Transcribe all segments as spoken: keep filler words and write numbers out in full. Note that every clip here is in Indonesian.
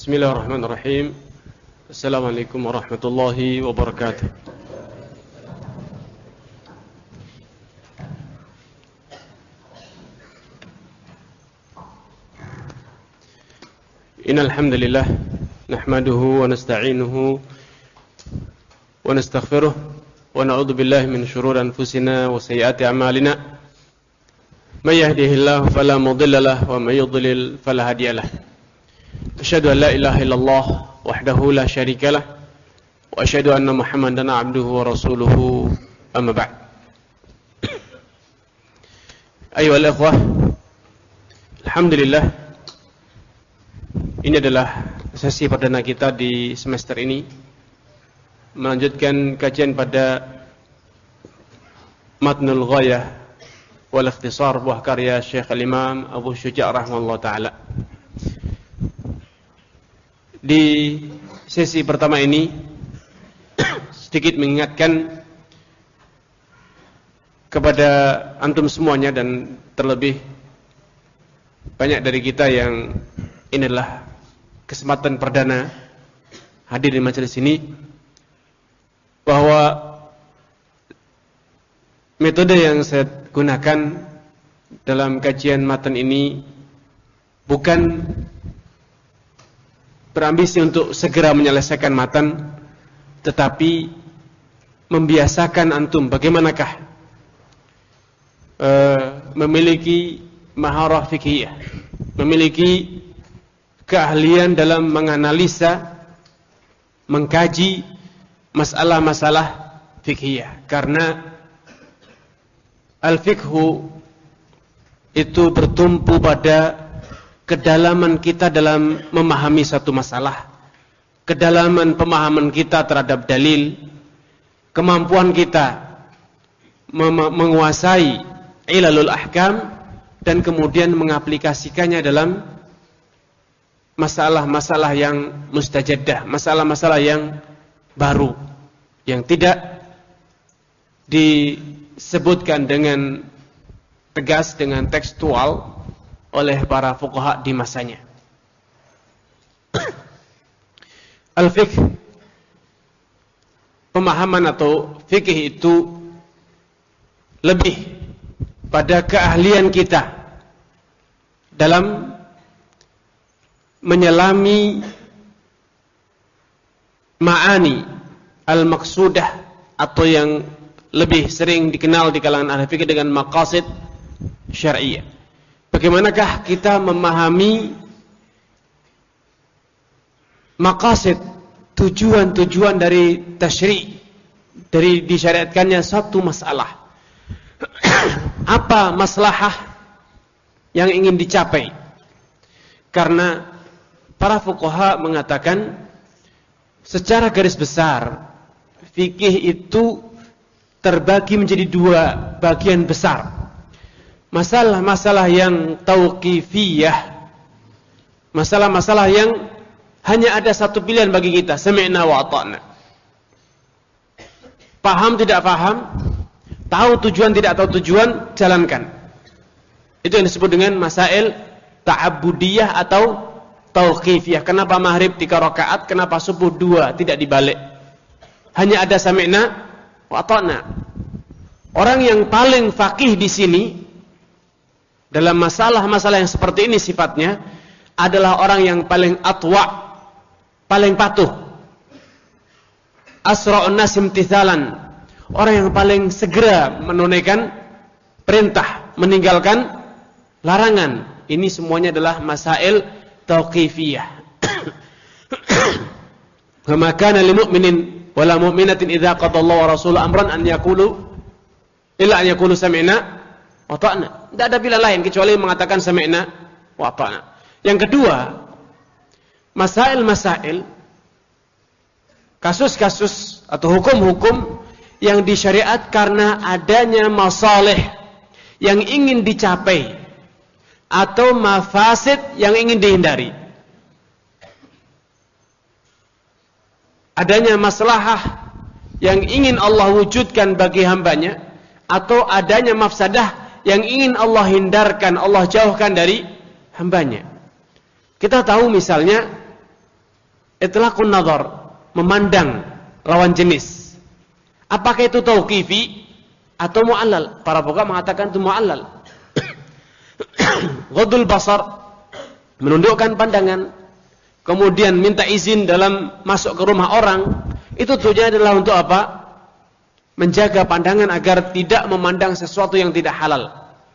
Bismillahirrahmanirrahim. Assalamualaikum warahmatullahi wabarakatuh. Innal hamdalillah nahmaduhu wa nasta'inuhu wa nastaghfiruh wa na'udzu billahi min shururi anfusina wa sayyiati a'malina. May yahdihillahu fala mudilla lahu wa may yudlil fala hadiya lahu. Asyhadu an la ilaha illallah wahdahu la syarika lah wa asyhadu anna Muhammadan abduhu wa rasuluhu amma ba'd. Ayyuhal ikhwah, alhamdulillah ini adalah sesi perdana kita di semester ini, melanjutkan kajian pada Matnul Ghayah wal Ikhtisar, buah karya Syekh Al-Imam Abu Syuja' rahimahullah ta'ala. Di sesi pertama ini sedikit mengingatkan kepada antum semuanya, dan terlebih banyak dari kita yang ini adalah kesempatan perdana hadir di majelis ini, bahwa metode yang saya gunakan dalam kajian matan ini bukan berambisi untuk segera menyelesaikan matan, tetapi membiasakan antum bagaimanakah e, memiliki maharah fikih, memiliki keahlian dalam menganalisa, mengkaji masalah-masalah fikih. Karena al-fikhu itu bertumpu pada kedalaman kita dalam memahami satu masalah, kedalaman pemahaman kita terhadap dalil, kemampuan kita menguasai ilalul ahkam, dan kemudian mengaplikasikannya dalam masalah-masalah yang mustajaddah, masalah-masalah yang baru, yang tidak disebutkan dengan tegas, dengan tekstual oleh para fuqaha di masanya. Al-fiqh, pemahaman atau fikih itu lebih pada keahlian kita dalam menyelami ma'ani al-maqsudah, atau yang lebih sering dikenal di kalangan ahli fikih dengan maqasid syar'iyyah. Bagaimanakah kita memahami maqasid, tujuan-tujuan dari tasyri', dari disyariatkannya satu masalah. Apa maslahah yang ingin dicapai? Karena para fuqaha mengatakan secara garis besar fikih itu terbagi menjadi dua bagian besar. Masalah-masalah yang tauqifiyah, masalah-masalah yang hanya ada satu pilihan bagi kita, sami'na wa ata'na. Paham tidak paham, tahu tujuan tidak tahu tujuan, jalankan. Itu yang disebut dengan masail ta'abbudiyah atau tauqifiyah. Kenapa maghrib tiga rakaat, kenapa subuh dua, tidak dibalik. Hanya ada sami'na wa ata'na. Orang yang paling faqih di sini dalam masalah-masalah yang seperti ini sifatnya adalah orang yang paling atwa, paling patuh. Asra'un nas imtithalan, orang yang paling segera menunaikan perintah, meninggalkan larangan. Ini semuanya adalah masail tauqifiyah. Wa ma kana lil mu'minin wala mu'minatin idza qada Allahu wa rasuluhu amran an yaqulu illa an yaqulu sami'na wa ta'na. Tidak ada pilihan lain kecuali mengatakan sami'na wa ta'na. Yang kedua, masail-masail, kasus-kasus atau hukum-hukum yang disyariat karena adanya masalih yang ingin dicapai atau mafasid yang ingin dihindari. Adanya maslahah yang ingin Allah wujudkan bagi hambanya, atau adanya mafsadah yang ingin Allah hindarkan, Allah jauhkan dari hambanya. Kita tahu misalnya itlaqun nazar, memandang lawan jenis. Apakah itu tauqifi atau mu'allal? Para fuqaha mengatakan itu mu'allal. Ghadul basar, menundukkan pandangan, kemudian minta izin dalam masuk ke rumah orang, itu tujuannya adalah untuk apa? Menjaga pandangan agar tidak memandang sesuatu yang tidak halal.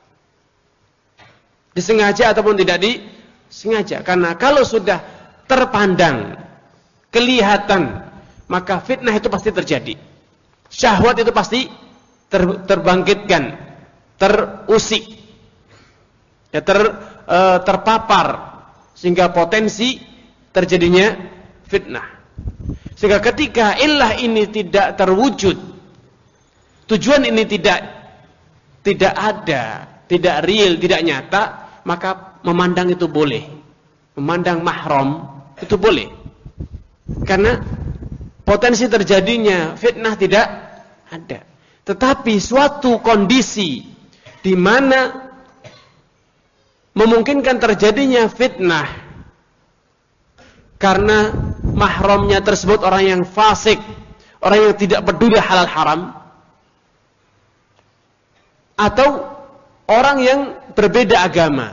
Disengaja ataupun tidak disengaja. Karena kalau sudah terpandang, kelihatan, maka fitnah itu pasti terjadi. Syahwat itu pasti ter, terbangkitkan, terusik, ya, ter, e, terpapar, sehingga potensi terjadinya fitnah. Sehingga ketika illah ini tidak terwujud, tujuan ini tidak tidak ada, tidak real, tidak nyata, maka memandang itu boleh. Memandang mahram itu boleh. Karena potensi terjadinya fitnah tidak ada. Tetapi suatu kondisi di mana memungkinkan terjadinya fitnah karena mahramnya tersebut orang yang fasik, orang yang tidak peduli halal haram, atau orang yang berbeda agama,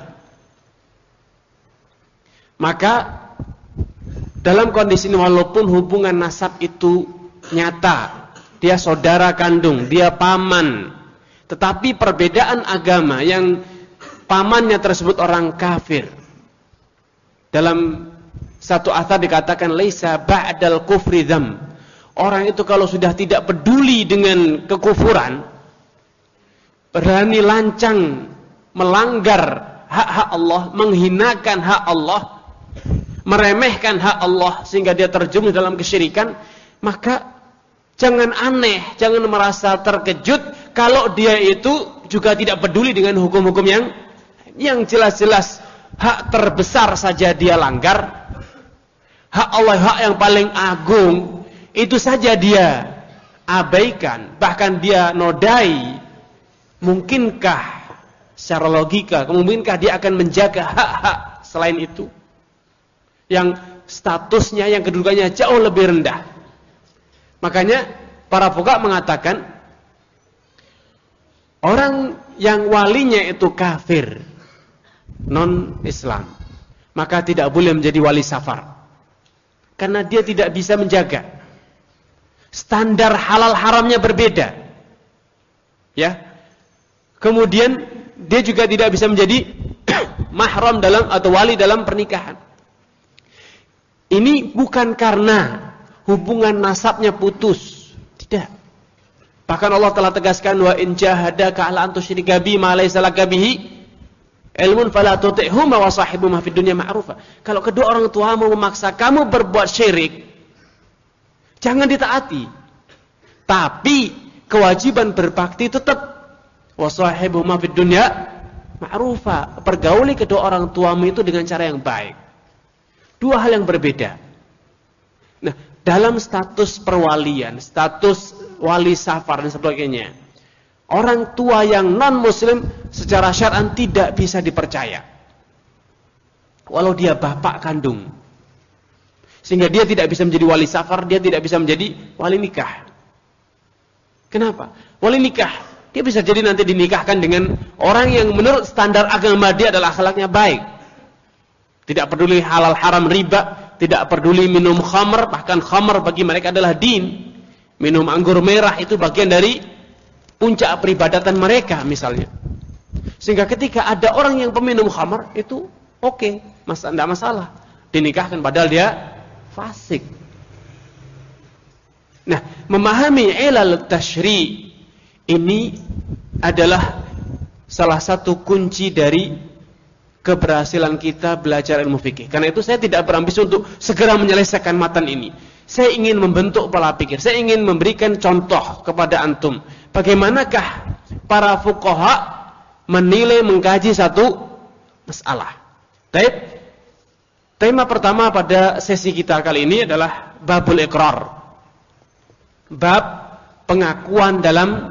maka dalam kondisi ini walaupun hubungan nasab itu nyata, dia saudara kandung, dia paman, tetapi perbedaan agama yang pamannya tersebut orang kafir. Dalam satu athar dikatakan laisa ba'dal kufri dzam. Orang itu kalau sudah tidak peduli dengan kekufuran, berani lancang melanggar hak-hak Allah, menghinakan hak Allah, meremehkan hak Allah sehingga dia terjerumus dalam kesyirikan, maka jangan aneh, jangan merasa terkejut kalau dia itu juga tidak peduli dengan hukum-hukum yang yang jelas-jelas hak terbesar saja dia langgar, hak Allah, hak yang paling agung itu saja dia abaikan, bahkan dia nodai. Mungkinkah secara logika, mungkinkah dia akan menjaga hak-hak selain itu yang statusnya, yang kedudukannya jauh lebih rendah? Makanya para fuqaha mengatakan orang yang walinya itu kafir, non-Islam, maka tidak boleh menjadi wali safar, karena dia tidak bisa menjaga. Standar halal haramnya berbeda, ya. Kemudian dia juga tidak bisa menjadi mahram dalam atau wali dalam pernikahan. Ini bukan karena hubungan nasabnya putus, tidak. Bahkan Allah telah tegaskan, wa in jahadaka ala an tusyrika bi ma laysa laka bihi ilmun fala tuti'huma wa sahibuhuma fid dunya ma'rufa. Kalau kedua orang tuamu memaksa kamu berbuat syirik, jangan ditaati. Tapi kewajiban berbakti tetap, wa sahibuhuma fid dunya ma'rufa. Pergauli kedua orang tuamu itu dengan cara yang baik. Dua hal yang berbeda. Nah, dalam status perwalian, status wali safar dan sebagainya, orang tua yang non-muslim secara syar'an tidak bisa dipercaya, walau dia bapak kandung. Sehingga dia tidak bisa menjadi wali safar, dia tidak bisa menjadi wali nikah. Kenapa? Wali nikah, dia bisa jadi nanti dinikahkan dengan orang yang menurut standar agama dia adalah akhlaknya baik. Tidak peduli halal haram riba, tidak peduli minum khamr, bahkan khamr bagi mereka adalah din. Minum anggur merah itu bagian dari puncak peribadatan mereka misalnya. Sehingga ketika ada orang yang peminum khamr, itu oke, okay, mas, tidak masalah, dinikahkan padahal dia fasik. Nah, memahami ilal tashri' ini adalah salah satu kunci dari keberhasilan kita belajar ilmu fikih. Karena itu saya tidak berambisi untuk segera menyelesaikan matan ini. Saya ingin membentuk pola pikir. Saya ingin memberikan contoh kepada antum. Bagaimanakah para fuqaha menilai, mengkaji satu masalah. Baik. Tema pertama pada sesi kita kali ini adalah babul iqrar. Bab pengakuan dalam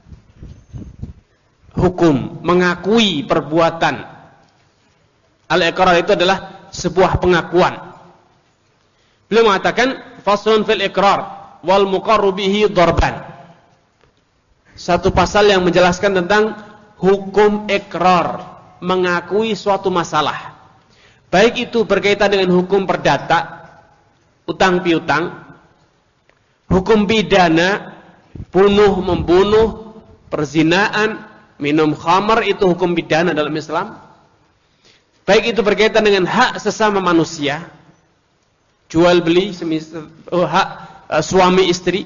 hukum, mengakui perbuatan. Al-iqrar itu adalah sebuah pengakuan. Beliau mengatakan faslun fil iqrar wal muqarru bihi darban. Satu pasal yang menjelaskan tentang hukum iqrar, mengakui suatu masalah. Baik itu berkaitan dengan hukum perdata, utang piutang, hukum pidana, bunuh membunuh, perzinaan, minum khamar, itu hukum pidana dalam Islam. Baik itu berkaitan dengan hak sesama manusia, jual beli, semisal, oh, hak uh, suami istri,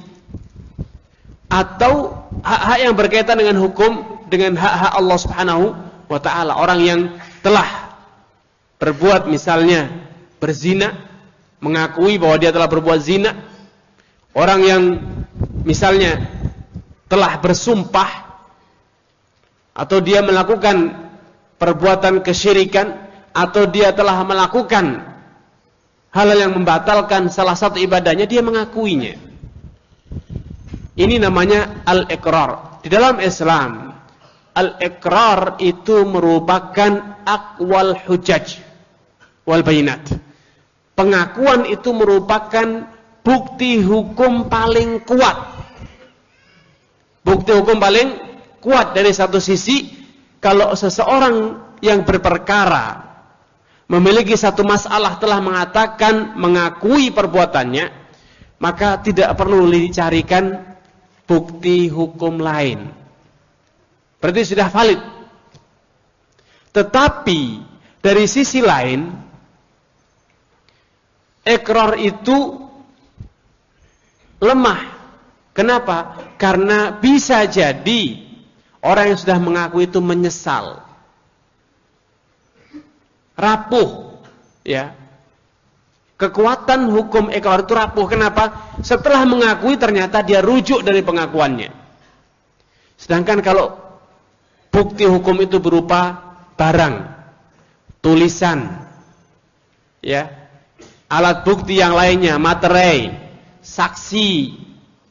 atau hak-hak yang berkaitan dengan hukum, dengan hak-hak Allah Subhanahu wa ta'ala. Orang yang telah berbuat misalnya berzina, mengakui bahwa dia telah berbuat zina. Orang yang misalnya telah bersumpah, atau dia melakukan perbuatan kesyirikan, atau dia telah melakukan hal yang membatalkan salah satu ibadahnya, dia mengakuinya. Ini namanya al-iqrar. Di dalam Islam, al-iqrar itu merupakan aqwal hujaj wal bayinat. Pengakuan itu merupakan bukti hukum paling kuat. Bukti hukum paling kuat dari satu sisi, kalau seseorang yang berperkara memiliki satu masalah telah mengatakan, mengakui perbuatannya, maka tidak perlu dicarikan bukti hukum lain. Berarti sudah valid. Tetapi dari sisi lain, ikrar itu lemah. Kenapa? Karena bisa jadi orang yang sudah mengaku itu menyesal, rapuh, ya. Kekuatan hukum ikrar itu rapuh. Kenapa? Setelah mengakui ternyata dia rujuk dari pengakuannya. Sedangkan kalau bukti hukum itu berupa barang, tulisan, ya, alat bukti yang lainnya, materai, saksi,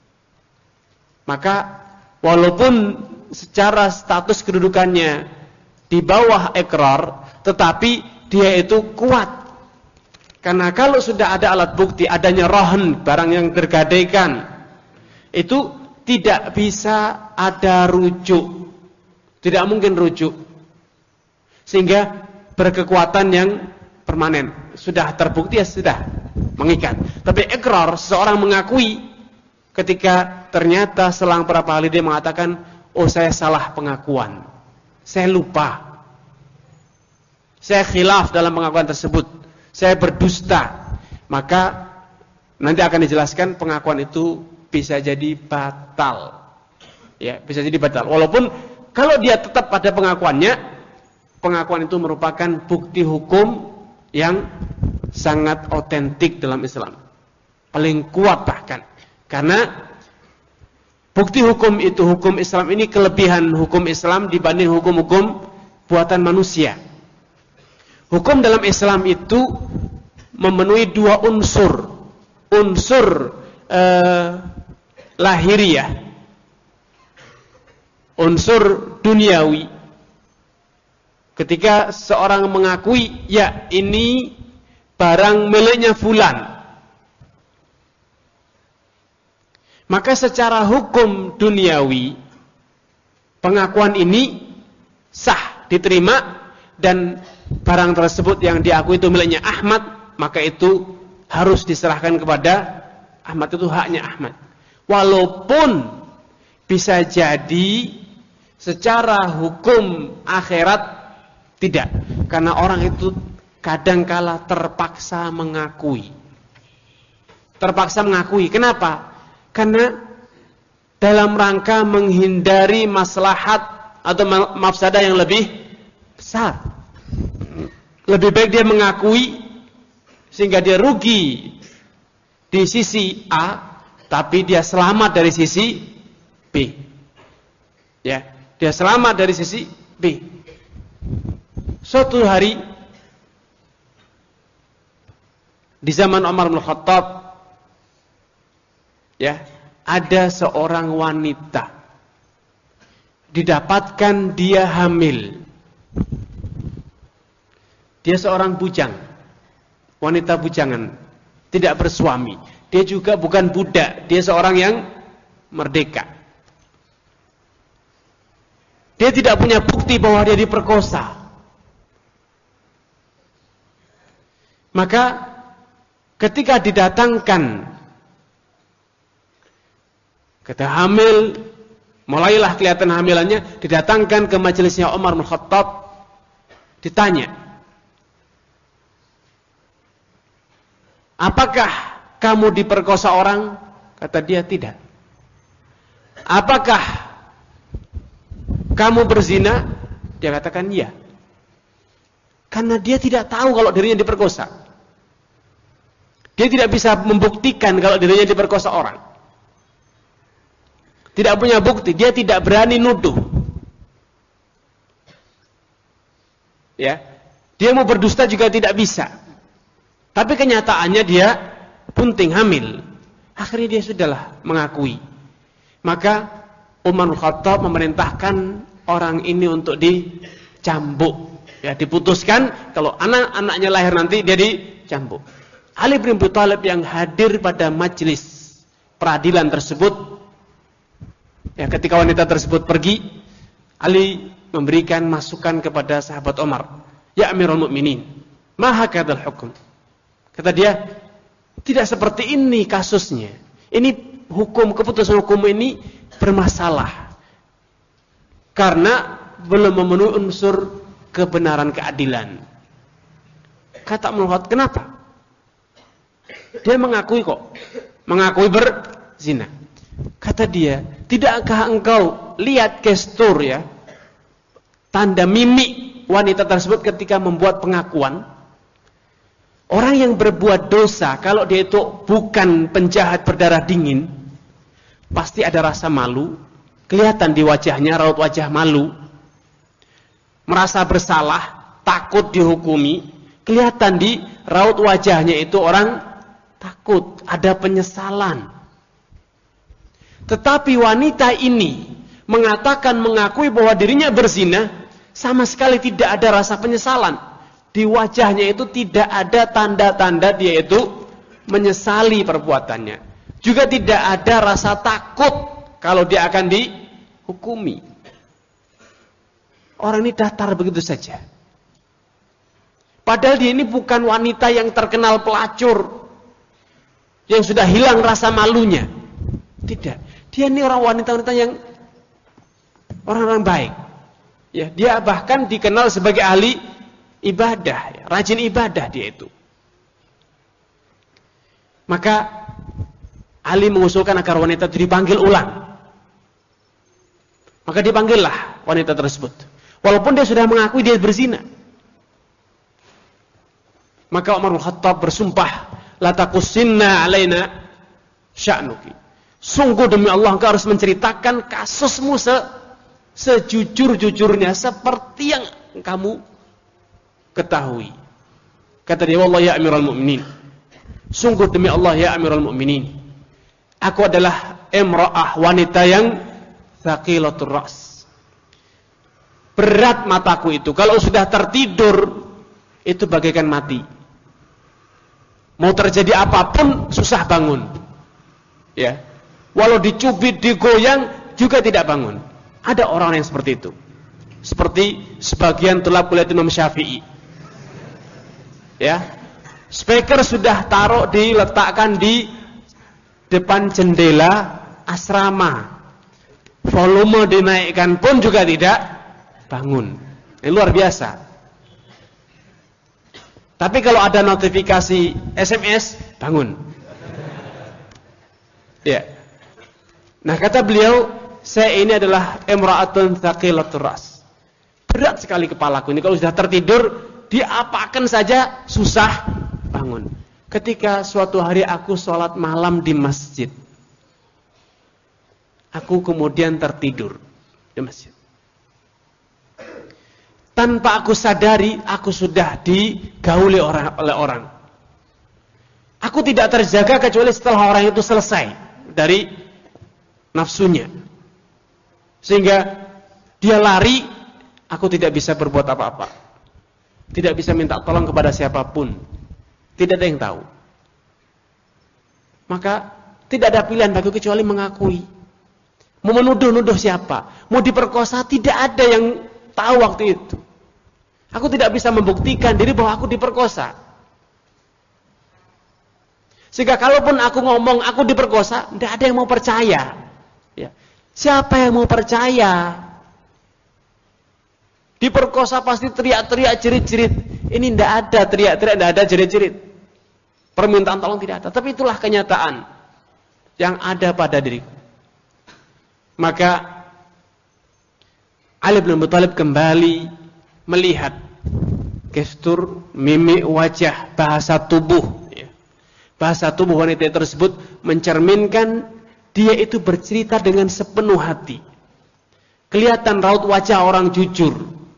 maka walaupun secara status kedudukannya di bawah ikrar, tetapi dia itu kuat. Karena kalau sudah ada alat bukti, adanya rohan, barang yang tergadaikan, itu tidak bisa ada rujuk. Tidak mungkin rujuk. Sehingga berkekuatan yang permanen. Sudah terbukti, ya sudah mengikat. Tapi ikrar, seseorang mengakui ketika ternyata selang beberapa kali dia mengatakan, oh saya salah pengakuan, saya lupa, saya khilaf dalam pengakuan tersebut, saya berdusta, maka nanti akan dijelaskan pengakuan itu bisa jadi batal, ya, bisa jadi batal. Walaupun kalau dia tetap pada pengakuannya, pengakuan itu merupakan bukti hukum yang sangat otentik dalam Islam, paling kuat bahkan, karena bukti hukum itu, hukum Islam ini kelebihan hukum Islam dibanding hukum-hukum buatan manusia. Hukum dalam Islam itu memenuhi dua unsur. Unsur eh, lahiriah, unsur duniawi. Ketika seorang mengakui, ya ini barang miliknya fulan, maka secara hukum duniawi pengakuan ini sah, diterima, dan barang tersebut yang diakui itu miliknya Ahmad, maka itu harus diserahkan kepada Ahmad, itu haknya Ahmad. Walaupun bisa jadi secara hukum akhirat tidak, karena orang itu kadangkala terpaksa mengakui. Terpaksa mengakui. Kenapa? Karena dalam rangka menghindari maslahat atau mafsadah yang lebih besar. Lebih baik dia mengakui sehingga dia rugi di sisi A, tapi dia selamat dari sisi B. Ya, dia selamat dari sisi B. Suatu hari di zaman Umar bin Khattab, ya, ada seorang wanita didapatkan dia hamil. Dia seorang bujang, wanita bujangan, tidak bersuami. Dia juga bukan budak, dia seorang yang merdeka. Dia tidak punya bukti bahwa dia diperkosa. Maka ketika didatangkan, kata hamil, mulailah kelihatan hamilannya, didatangkan ke majelisnya Umar bin Khattab, ditanya, apakah kamu diperkosa orang? Kata dia, tidak. Apakah kamu berzina? Dia katakan, iya. Karena dia tidak tahu kalau dirinya diperkosa. Dia tidak bisa membuktikan kalau dirinya diperkosa orang. Tidak punya bukti, dia tidak berani nuduh. Ya, dia mau berdusta juga tidak bisa. Tapi kenyataannya dia punting hamil. Akhirnya dia sudahlah mengakui. Maka Umar bin Khattab memerintahkan orang ini untuk dicambuk. Ya, diputuskan kalau anak-anaknya lahir nanti dia dicambuk. Ali bin Abi Thalib yang hadir pada majelis peradilan tersebut, ya, ketika wanita tersebut pergi, Ali memberikan masukan kepada sahabat Umar, ya Amirul Mukminin, ma hakadzal hukum. Kata dia, tidak seperti ini kasusnya. Ini hukum, keputusan hukum ini bermasalah karena belum memenuhi unsur kebenaran keadilan. Kata Umar, kenapa? Dia mengakui kok, mengakui berzina. Kata dia, tidakkah engkau lihat gestur, ya, tanda mimik wanita tersebut ketika membuat pengakuan? Orang yang berbuat dosa, kalau dia itu bukan penjahat berdarah dingin, pasti ada rasa malu, kelihatan di wajahnya raut wajah malu, merasa bersalah, takut dihukumi, kelihatan di raut wajahnya itu orang takut, ada penyesalan. Tetapi wanita ini mengatakan, mengakui bahwa dirinya berzina, sama sekali tidak ada rasa penyesalan. Di wajahnya itu tidak ada tanda-tanda dia itu menyesali perbuatannya. Juga tidak ada rasa takut kalau dia akan dihukumi. Orang ini datar begitu saja. Padahal dia ini bukan wanita yang terkenal pelacur, yang sudah hilang rasa malunya. Tidak. Dia ini orang wanita-wanita yang orang-orang baik. Ya, dia bahkan dikenal sebagai ahli ibadah, ya, rajin ibadah dia itu. Maka Ali mengusulkan agar wanita itu dipanggil ulang. Maka dipanggillah wanita tersebut. Walaupun dia sudah mengakui dia berzina. Maka Umar bin Khattab bersumpah, la taqussinna alaina sya'nuki. Sungguh demi Allah engkau harus menceritakan kasusmu se sejujur-jujurnya seperti yang kamu ketahui. Kata dia, wallahi ya Amirul Mukminin, sungguh demi Allah ya Amirul Mukminin, aku adalah imra'ah, wanita yang thaqilatur ra's. Berat mataku itu, kalau sudah tertidur itu bagaikan mati. Mau terjadi apapun susah bangun. Ya. Walau dicubit, digoyang juga tidak bangun. Ada orang yang seperti itu. Seperti sebagian tulab kuliah Imam Syafi'i. Ya. Speaker sudah taruh diletakkan di depan jendela asrama. Volume dinaikkan pun juga tidak bangun. Ini luar biasa. Tapi kalau ada notifikasi S M S, bangun. Ya. Nah, kata beliau, saya ini adalah imra'atun thaqilatur ras. Berat sekali kepalaku ini, kalau sudah tertidur, diapakan saja susah bangun. Ketika suatu hari aku sholat malam di masjid, aku kemudian tertidur di masjid. Tanpa aku sadari, aku sudah digauli orang, oleh orang. Aku tidak terjaga kecuali setelah orang itu selesai dari nafsunya. Sehingga dia lari, aku tidak bisa berbuat apa-apa. Tidak bisa minta tolong kepada siapapun. Tidak ada yang tahu. Maka tidak ada pilihan bagi kecuali mengakui. Mau menuduh-nuduh siapa? Mau diperkosa, tidak ada yang tahu waktu itu. Aku tidak bisa membuktikan diri bahwa aku diperkosa. Sehingga kalaupun aku ngomong aku diperkosa, tidak ada yang mau percaya. Ya. Siapa yang mau percaya? Diperkosa pasti teriak-teriak, jerit-jerit. Ini tidak ada teriak-teriak, tidak ada jerit-jerit. Permintaan tolong tidak ada. Tapi itulah kenyataan yang ada pada diriku. Maka Ali bin Abi Thalib kembali melihat gestur, mimik wajah, bahasa tubuh. Bahasa tubuh wanita tersebut mencerminkan dia itu bercerita dengan sepenuh hati. Kelihatan raut wajah orang jujur.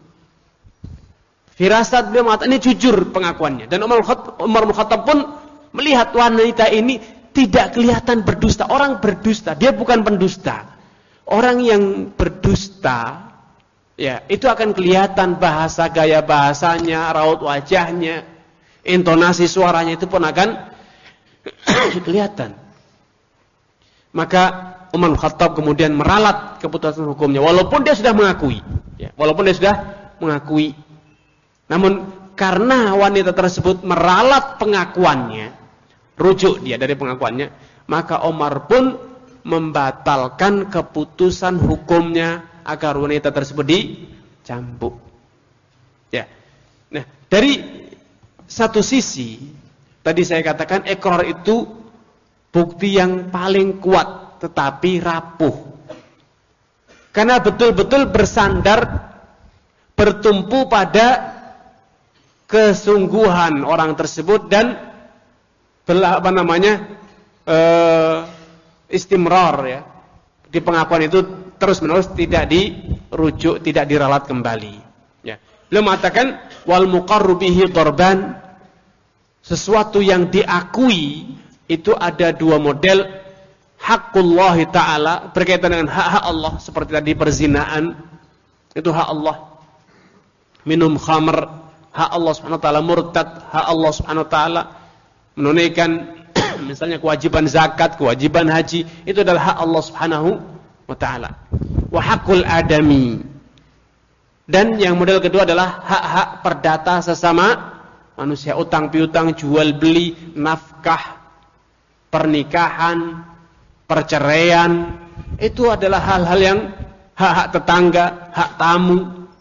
Firasat beliau mengatakan ini jujur pengakuannya. Dan Umar bin Khattab pun melihat wanita ini tidak kelihatan berdusta. Orang berdusta, dia bukan pendusta. Orang yang berdusta, ya itu akan kelihatan bahasa gaya bahasanya, raut wajahnya, intonasi suaranya itu pun akan kelihatan. Maka Umar bin Khattab kemudian meralat keputusan hukumnya, walaupun dia sudah mengakui, ya, walaupun dia sudah mengakui. Namun karena wanita tersebut meralat pengakuannya, rujuk dia dari pengakuannya, maka Umar pun membatalkan keputusan hukumnya agar wanita tersebut dicambuk. Ya. Nah, dari satu sisi tadi saya katakan ikrar itu bukti yang paling kuat tetapi rapuh. Karena betul-betul bersandar bertumpu pada kesungguhan orang tersebut dan apa namanya eh, istimrar ya. Di pengakuan itu terus-menerus tidak dirujuk, tidak diralat kembali. Ya. Beliau mengatakan wal muqarru bihi darban, sesuatu yang diakui itu ada dua model. Haqqullah ta'ala berkaitan dengan hak-hak Allah, seperti tadi perzinaan itu hak Allah, minum khamr hak Allah subhanahu wa ta'ala, murtad hak Allah subhanahu wa ta'ala, menunaikan misalnya kewajiban zakat, kewajiban haji, itu adalah hak Allah subhanahu wa ta'ala. Wa haqqul adami, dan yang model kedua adalah hak-hak perdata sesama manusia, utang piutang, jual beli, nafkah, pernikahan, perceraian, itu adalah hal-hal yang hak-hak tetangga, hak tamu,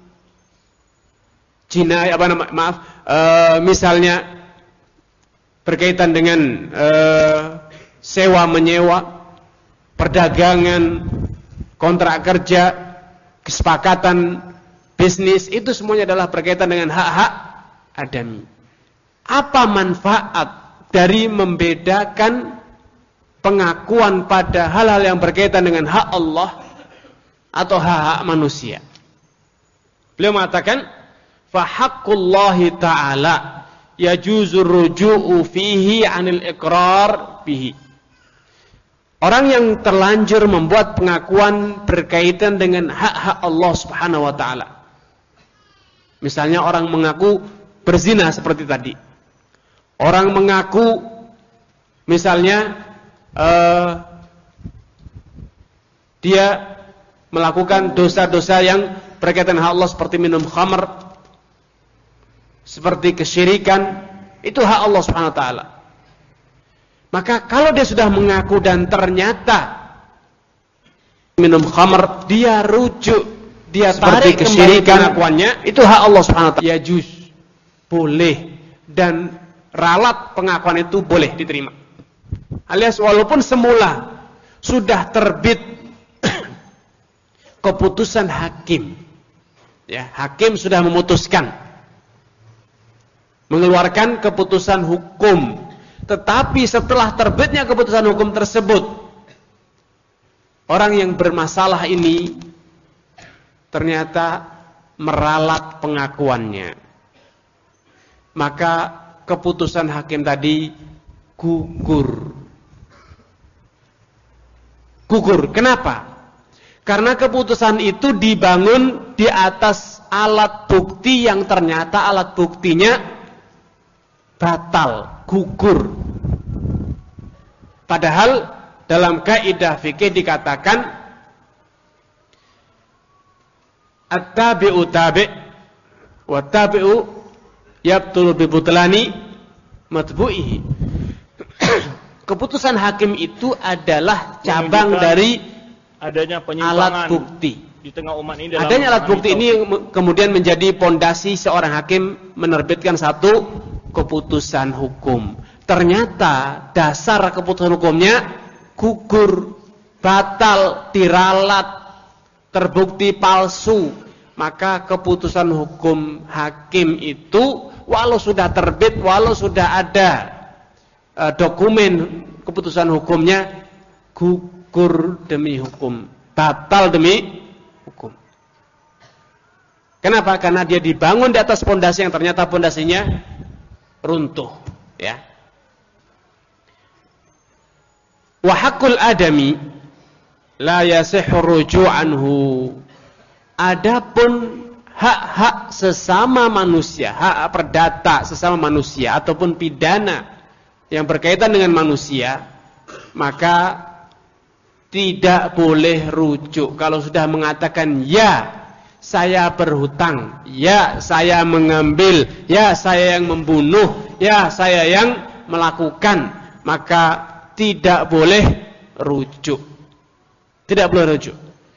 jinayah apa nama maaf e, misalnya berkaitan dengan e, sewa menyewa, perdagangan, kontrak kerja, kesepakatan bisnis, itu semuanya adalah berkaitan dengan hak-hak adami. Apa manfaat dari membedakan pengakuan pada hal-hal yang berkaitan dengan hak Allah atau hak-hak manusia? Beliau mengatakan fa haqqullahi ta'ala yajuzur ruju'u fihi 'anil iqrar bihi. Orang yang terlanjur membuat pengakuan berkaitan dengan hak-hak Allah Subhanahu wa taala. Misalnya orang mengaku berzina seperti tadi. Orang mengaku misalnya uh, dia melakukan dosa-dosa yang berkaitan dengan hak Allah seperti minum khamr, seperti kesyirikan, itu hak Allah Subhanahu wa taala. Maka kalau dia sudah mengaku dan ternyata minum khamr, dia rujuk, dia tarik kembali pengakuannya, itu hak Allah Subhanahu wa taala. Ya juz, boleh, dan ralat pengakuan itu boleh diterima. Alias walaupun semula sudah terbit keputusan hakim, ya, hakim sudah memutuskan, mengeluarkan keputusan hukum, tetapi setelah terbitnya keputusan hukum tersebut, orang yang bermasalah ini ternyata meralat pengakuannya, maka keputusan hakim tadi gugur. Gugur. Kenapa? Karena keputusan itu dibangun di atas alat bukti yang ternyata alat buktinya batal, gugur. Padahal dalam kaidah fikih dikatakan at-tabi'u tabi' wa tabi'u yabtulu bi butlani matbu'ihi. Keputusan hakim itu adalah cabang dari adanya alat bukti. Di tengah umat ini dalam adanya alat bukti ini kemudian menjadi pondasi seorang hakim menerbitkan satu keputusan hukum. Ternyata dasar keputusan hukumnya gugur, batal, diralat, terbukti palsu. Maka keputusan hukum hakim itu walau sudah terbit, walau sudah ada uh, dokumen keputusan hukumnya, gugur demi hukum, batal demi hukum. Kenapa? Karena dia dibangun di atas pondasi yang ternyata pondasinya runtuh, ya. Wa haqqul adami la yasihhu ruju'anhu. Adapun hak-hak sesama manusia, hak perdata sesama manusia ataupun pidana yang berkaitan dengan manusia, maka tidak boleh rujuk. Kalau sudah mengatakan ya saya berhutang, ya saya mengambil, ya saya yang membunuh, ya saya yang melakukan, maka tidak boleh rujuk. Tidak boleh rujuk.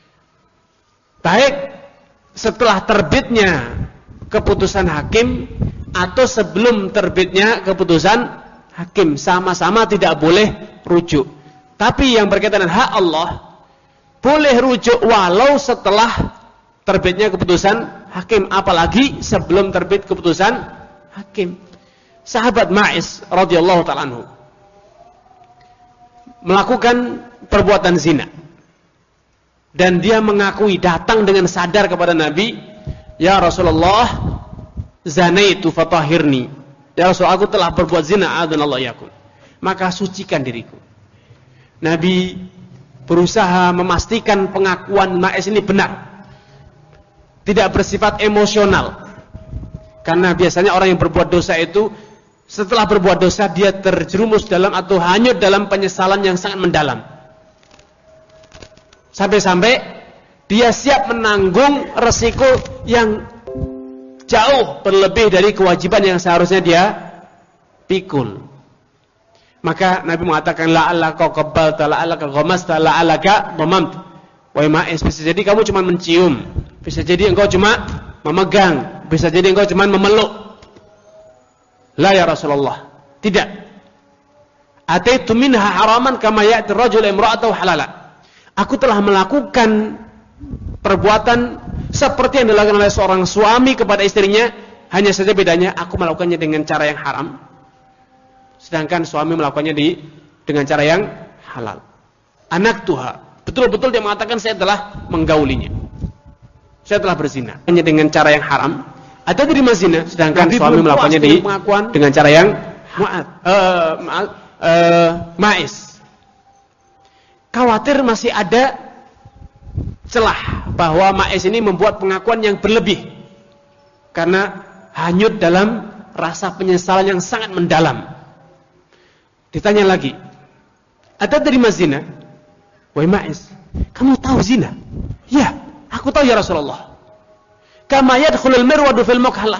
Baik setelah terbitnya keputusan hakim atau sebelum terbitnya keputusan hakim, sama-sama tidak boleh rujuk. Tapi yang berkaitan dengan hak Allah boleh rujuk walau setelah terbitnya keputusan hakim, apalagi sebelum terbit keputusan hakim. Sahabat Ma'iz radhiyallahu ta'ala anhu melakukan perbuatan zina. Dan dia mengakui, datang dengan sadar kepada Nabi, ya Rasulullah, zanaitu fatahhirni. Ya Rasul, aku telah berbuat zina, adzanallahu iyyakum. Maka sucikan diriku. Nabi berusaha memastikan pengakuan Ma'iz ini benar. Tidak bersifat emosional. Karena biasanya orang yang berbuat dosa itu setelah berbuat dosa dia terjerumus dalam atau hanyut dalam penyesalan yang sangat mendalam. Sampai-sampai dia siap menanggung resiko yang jauh berlebih dari kewajiban yang seharusnya dia pikul. Maka Nabi mengatakan la'allaka qabbalta la'allaka ghamasta la'allaka dhamamta. Wahai Ma'iz, bisa jadi kamu cuma mencium, bisa jadi engkau cuma memegang, bisa jadi engkau cuma memeluk. La ya Rasulullah, tidak. Ataitu minha haraman kama ya'ti ar-rajulu imra'atahu halala. Aku telah melakukan perbuatan seperti yang dilakukan oleh seorang suami kepada istrinya, hanya saja bedanya aku melakukannya dengan cara yang haram, sedangkan suami melakukannya di dengan cara yang halal. Anak Tuhan, betul-betul dia mengatakan saya telah menggaulinya, saya telah berzina hanya dengan cara yang haram. Ada terima zina, sedangkan Nabi suami melakukannya di dengan cara yang mu'ad, uh, uh, uh, Ma'iz. Khawatir masih ada celah bahwa Ma'iz ini membuat pengakuan yang berlebih karena hanyut dalam rasa penyesalan yang sangat mendalam. Ditanya lagi, ada terima zina? Wahai Ma'iz, kamu tahu zina? Ya, aku tahu ya Rasulullah. Kama yadkhulul mirwadu fil mukhalah.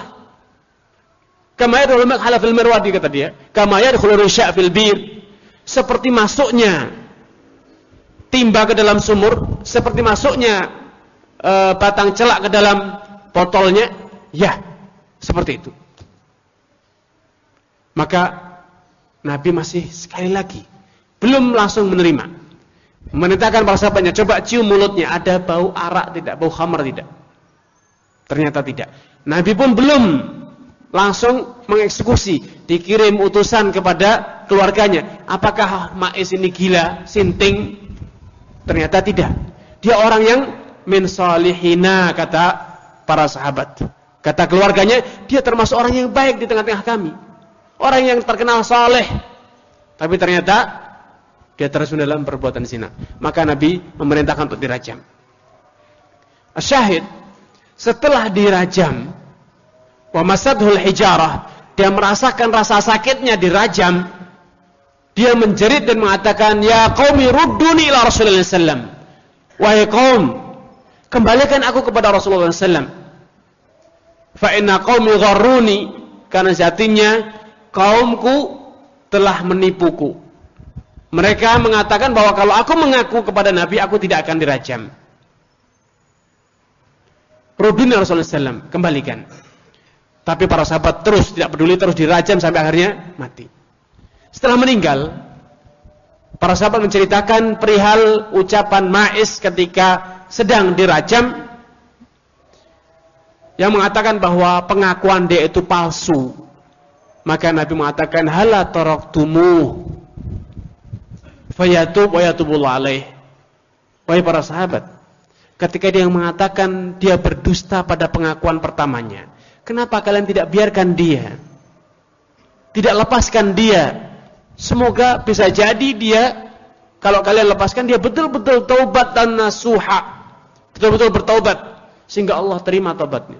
Kama yadkhulul mukhalah fil mirwadi, kata dia. Kama yadkhulur risya' fil bir. Seperti masuknya timba ke dalam sumur, seperti masuknya e, batang celak ke dalam botolnya, ya, seperti itu. Maka Nabi masih sekali lagi belum langsung menerima. Memerintahkan para sahabatnya, coba cium mulutnya, ada bau arak tidak, bau khamar tidak? Ternyata tidak. Nabi pun belum langsung mengeksekusi, dikirim utusan kepada keluarganya. Apakah Ma'iz ini gila, sinting? Ternyata tidak. Dia orang yang min salihina, kata para sahabat. Kata keluarganya, dia termasuk orang yang baik di tengah-tengah kami. Orang yang terkenal saleh. Tapi ternyata dia terjun dalam perbuatan zina. Maka Nabi memerintahkan untuk dirajam. Asyahid, setelah dirajam, wa masadhul hijarah, dia merasakan rasa sakitnya dirajam, Dia menjerit dan mengatakan, "Ya qaumi rudduni ila Rasulullah sallallahu alaihi wasallam." Wahai kaum, kembalikan aku kepada Rasulullah sallallahu alaihi wasallam. Fa inna qaumi gharruni, karena sejatinya kaumku telah menipuku. Mereka mengatakan bahwa kalau aku mengaku kepada Nabi, aku tidak akan dirajam. Rudduni Rasulullah sallallahu alaihi wasallam, kembalikan. Tapi para sahabat terus tidak peduli, terus dirajam sampai akhirnya mati. Setelah meninggal, para sahabat menceritakan perihal ucapan Ma'is ketika sedang dirajam, yang mengatakan bahwa pengakuan dia itu palsu. Maka Nabi mengatakan, "Hala taraktumuh fayatub wa yatubullahu alaih." Wahai para sahabat, ketika dia mengatakan dia berdusta pada pengakuan pertamanya, kenapa kalian tidak biarkan dia? Tidak lepaskan dia? Semoga bisa jadi dia, kalau kalian lepaskan dia betul-betul taubat dan nasuha, betul-betul bertaubat, sehingga Allah terima taubatnya.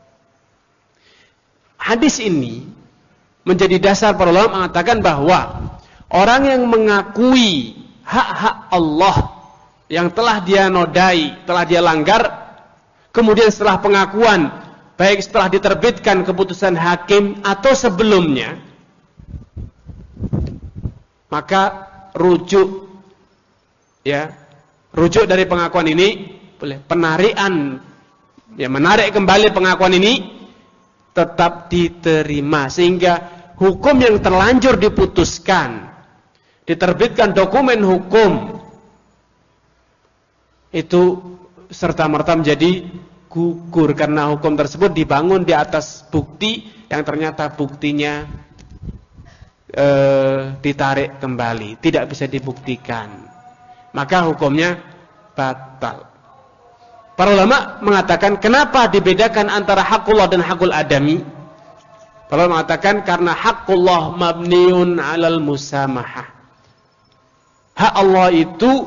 Hadis ini menjadi dasar para ulama mengatakan bahwa orang yang mengakui hak-hak Allah yang telah dia nodai, telah dia langgar, kemudian setelah pengakuan, baik setelah diterbitkan keputusan hakim atau sebelumnya, maka rujuk, ya, rujuk dari pengakuan ini boleh, penarikan, ya, menarik kembali pengakuan ini tetap diterima, sehingga hukum yang terlanjur diputuskan, diterbitkan dokumen hukum itu serta merta menjadi gugur karena hukum tersebut dibangun di atas bukti yang ternyata buktinya e, ditarik kembali, tidak bisa dibuktikan, maka hukumnya batal. Para ulama mengatakan kenapa dibedakan antara hakullah dan hakul adami? Para ulama mengatakan karena hakullah mabniun alal musamahah. Hak Allah itu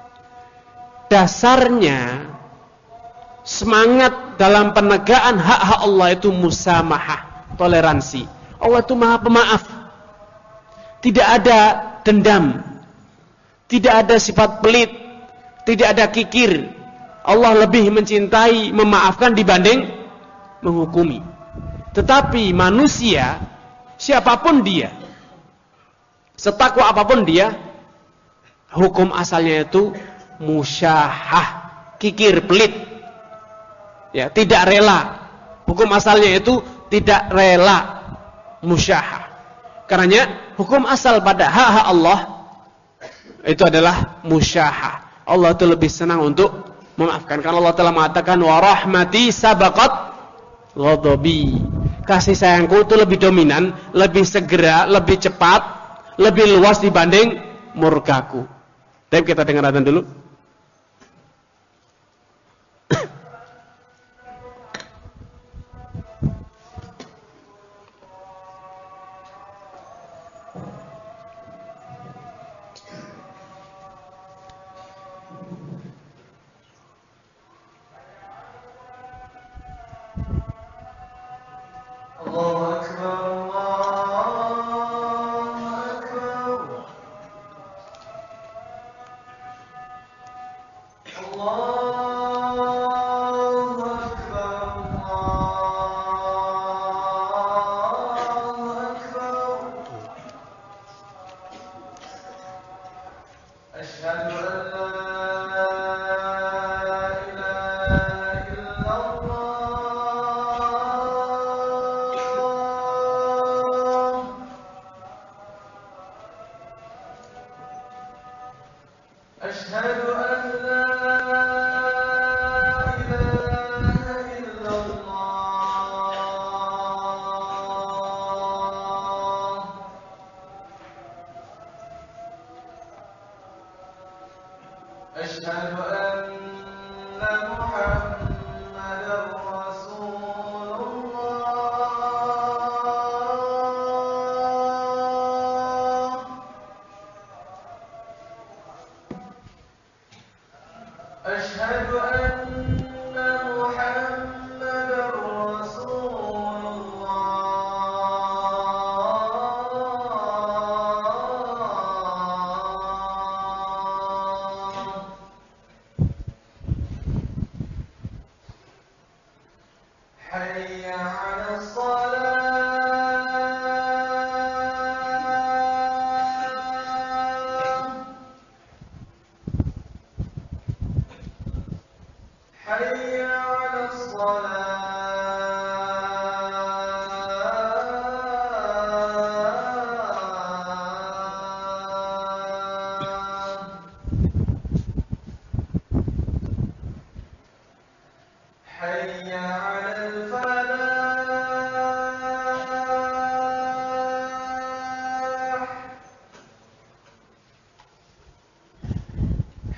dasarnya, semangat dalam penegakan hak-hak Allah itu musamahah, toleransi. Allah itu Maha Pemaaf. Tidak ada dendam, tidak ada sifat pelit, tidak ada kikir. Allah lebih mencintai, memaafkan dibanding menghukumi. Tetapi manusia, siapapun dia, setakwa apapun dia, hukum asalnya itu musyahah, kikir, pelit, ya, tidak rela. Hukum asalnya itu tidak rela, musyahah. Karenanya hukum asal pada hak-hak Allah itu adalah musyahah. Allah itu lebih senang untuk memaafkan. Karena Allah telah mengatakan, wa rahmati sabaqat ghadabi. Kasih sayangku itu lebih dominan, lebih segera, lebih cepat, lebih luas dibanding murkaku. Tapi kita dengar adzan dulu.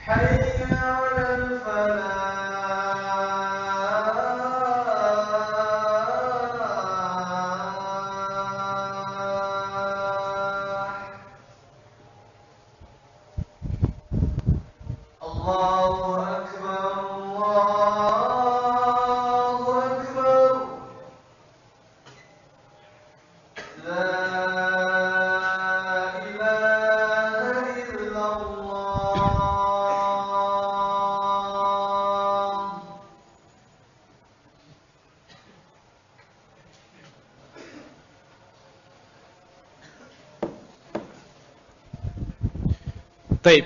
Baik.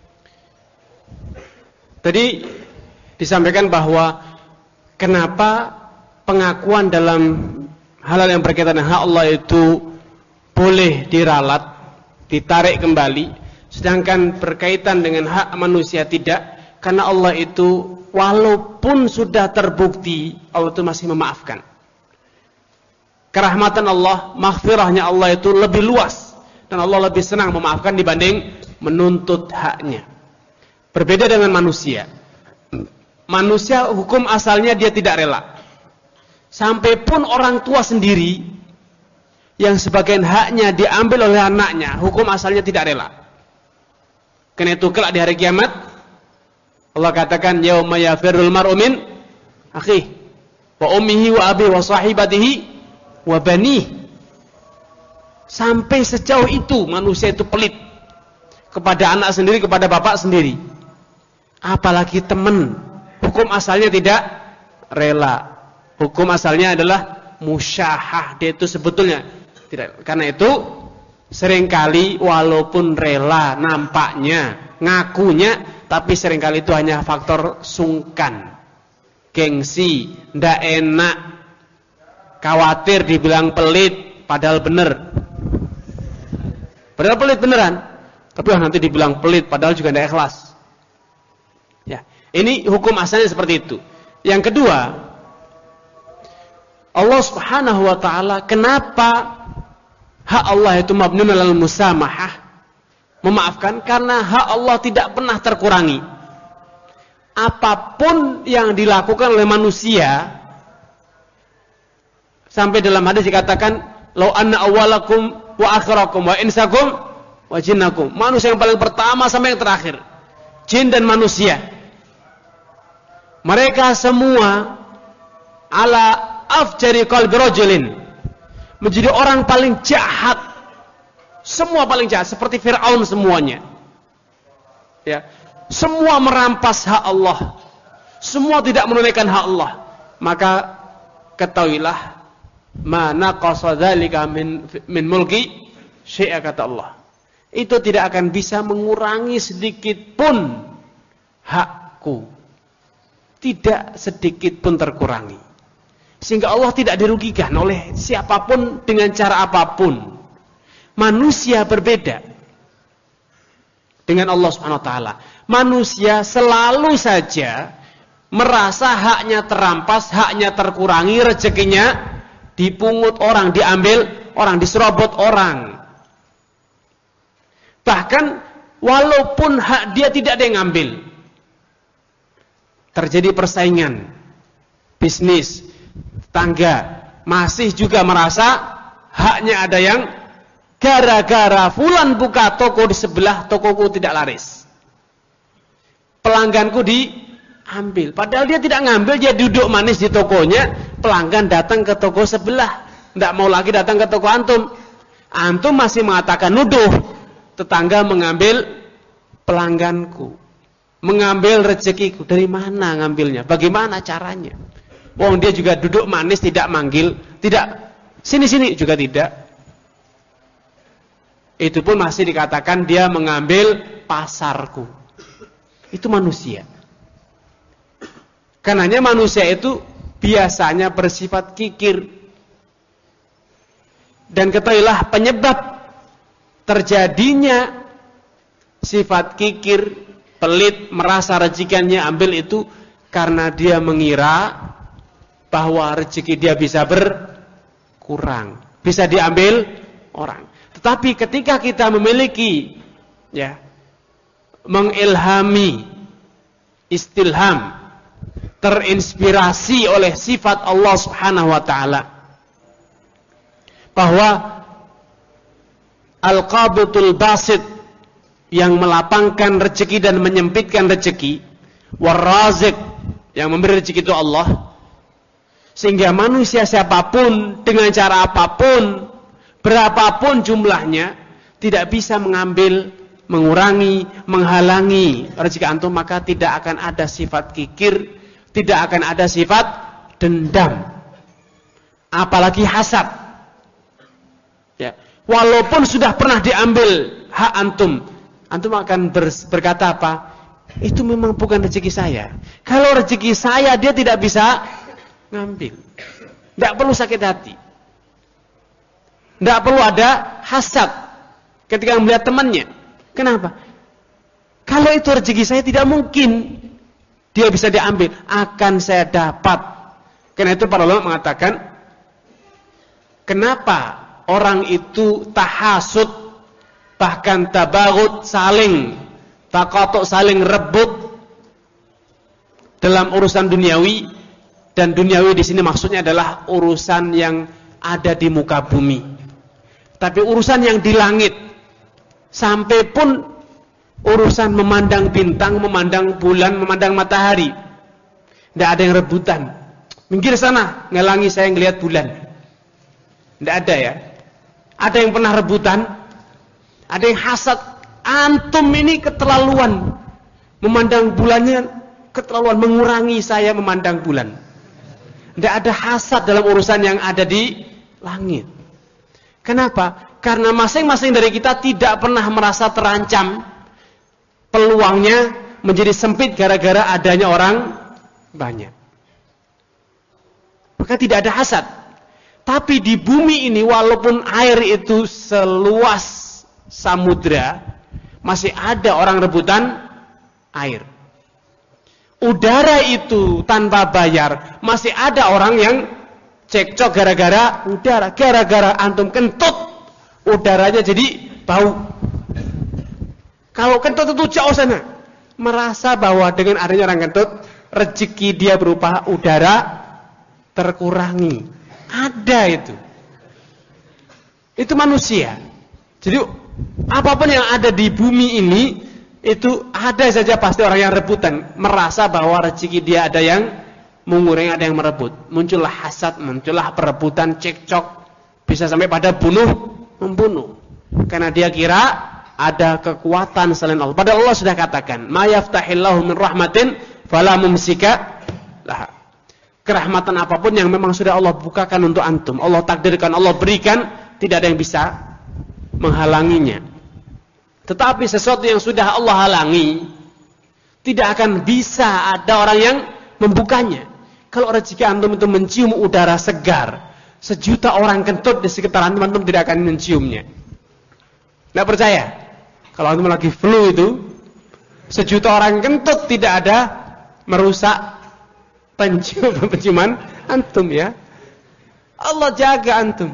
Tadi disampaikan bahwa kenapa pengakuan dalam hal yang berkaitan dengan hak Allah itu boleh diralat, ditarik kembali, sedangkan berkaitan dengan hak manusia tidak, karena Allah itu walaupun sudah terbukti, Allah itu masih memaafkan. Kerahmatan Allah, maghfirahnya Allah itu lebih luas, dan Allah lebih senang memaafkan dibanding menuntut haknya. Berbeda dengan manusia. Manusia hukum asalnya dia tidak rela. Sampai pun orang tua sendiri yang sebagian haknya diambil oleh anaknya, hukum asalnya tidak rela. Karena itu kelak di hari kiamat Allah katakan yauma yafirrul mar'u min akhihi wa ummihi wa abihi wa sahibatihi wa banihi. Sampai sejauh itu manusia itu pelit kepada anak sendiri, kepada bapak sendiri. Apalagi teman. Hukum asalnya tidak rela. Hukum asalnya adalah musyahah. Dia itu sebetulnya tidak. Karena itu seringkali walaupun rela nampaknya, ngakunya, tapi seringkali itu hanya faktor sungkan, gengsi, ndak enak, khawatir dibilang pelit, padahal bener. Padahal pelit beneran. Tapi nanti dibilang pelit, padahal juga tidak ikhlas. Ya, ini hukum asalnya seperti itu. Yang kedua, Allah Subhanahu wa taala kenapa hak Allah itu mabniun alal musamahah? Memaafkan karena hak Allah tidak pernah terkurangi. Apapun yang dilakukan oleh manusia, sampai dalam hadis dikatakan, "Lau anna awwalakum wa akhirakum wa insakum wa jinnakum." Manusia yang paling pertama sampai yang terakhir, jin dan manusia, mereka semua ala afjari qalbi rajulin, menjadi orang paling jahat, semua paling jahat, seperti Fir'aun semuanya. Ya, semua merampas hak Allah, semua tidak menunaikan hak Allah. Maka ketahuilah, mana qasadzalika min min mulki syai'a, kata Allah. Itu tidak akan bisa mengurangi sedikit pun hakku. Tidak sedikit pun terkurangi. Sehingga Allah tidak dirugikan oleh siapapun dengan cara apapun. Manusia berbeda dengan Allah Subhanahu wa taala. Manusia selalu saja merasa haknya terampas, haknya terkurangi, rezekinya dipungut orang, diambil orang, diserobot orang. Bahkan walaupun hak dia tidak ada yang ngambil, terjadi persaingan bisnis, tangga, masih juga merasa haknya ada yang, gara-gara fulan buka toko di sebelah, tokoku tidak laris, pelangganku diambil. Padahal dia tidak ngambil, dia duduk manis di tokonya, pelanggan datang ke toko sebelah, tidak mau lagi datang ke toko antum. Antum masih mengatakan nuduh tetangga mengambil pelangganku, mengambil rezekiku. Dari mana ngambilnya? Bagaimana caranya? Wong dia juga duduk manis, tidak manggil, tidak sini-sini juga tidak. Itu pun masih dikatakan dia mengambil pasarku. Itu manusia. Karenanya manusia itu biasanya bersifat kikir. Dan ketahuilah penyebab terjadinya sifat kikir, pelit, merasa rezekinya ambil itu karena dia mengira bahwa rezeki dia bisa berkurang, bisa diambil orang. Tetapi ketika kita memiliki ya mengilhami, istilham, terinspirasi oleh sifat Allah Subhanahu wa taala, bahwa al-qabitul basit, yang melapangkan rezeki dan menyempitkan rezeki, war-razik, yang memberi rezeki itu Allah, sehingga manusia siapapun dengan cara apapun, berapapun jumlahnya, tidak bisa mengambil, mengurangi, menghalangi rezeki antum, maka tidak akan ada sifat kikir, tidak akan ada sifat dendam, apalagi hasad. Ya, walaupun sudah pernah diambil hak antum, antum akan berkata apa? Itu memang bukan rezeki saya. Kalau rezeki saya, dia tidak bisa ngambil. Tidak perlu sakit hati. Tidak perlu ada hasad ketika melihat temannya. Kenapa? Kalau itu rezeki saya, tidak mungkin dia bisa diambil. Akan saya dapat. Karena itu para ulama mengatakan, kenapa orang itu tahasud, bahkan tabaghut, saling taqatu', saling rebut dalam urusan duniawi, dan duniawi di sini maksudnya adalah urusan yang ada di muka bumi. Tapi urusan yang di langit, sampai pun urusan memandang bintang, memandang bulan, memandang matahari, tidak ada yang rebutan. Minggir sana, ngelangi saya ngelihat bulan. Tidak ada ya. Ada yang pernah rebutan? Ada yang hasad, antum ini keterlaluan memandang bulannya, keterlaluan mengurangi saya memandang bulan. Tidak ada hasad dalam urusan yang ada di langit. Kenapa? Karena masing-masing dari kita tidak pernah merasa terancam, peluangnya menjadi sempit gara-gara adanya orang banyak. Maka tidak ada hasad. Tapi di bumi ini, walaupun air itu seluas samudra, masih ada orang rebutan air. Udara itu tanpa bayar, masih ada orang yang cekcok gara-gara udara. Gara-gara antum kentut, udaranya jadi bau. Kalau kentut itu jauh sana, merasa bahwa dengan adanya orang kentut, rezeki dia berupa udara terkurangi. Ada itu. Itu manusia. Jadi apapun yang ada di bumi ini, itu ada saja pasti orang yang rebutan, merasa bahwa rezeki dia ada yang mengurangi, ada yang merebut. Muncullah hasad, muncullah perebutan, cekcok, bisa sampai pada bunuh membunuh, karena dia kira ada kekuatan selain Allah. Padahal Allah sudah katakan, ma yaftahillahu min rahmatin fala mumsika laha. Kerahmatan apapun yang memang sudah Allah bukakan untuk antum, Allah takdirkan, Allah berikan, tidak ada yang bisa menghalanginya. Tetapi sesuatu yang sudah Allah halangi, tidak akan bisa ada orang yang membukanya. Kalau rezeki antum itu mencium udara segar, sejuta orang kentut di sekitar antum, antum tidak akan menciumnya. Tidak percaya? Kalau antum lagi flu itu, sejuta orang kentut tidak ada merusak pencium, penciuman antum ya. Allah jaga antum.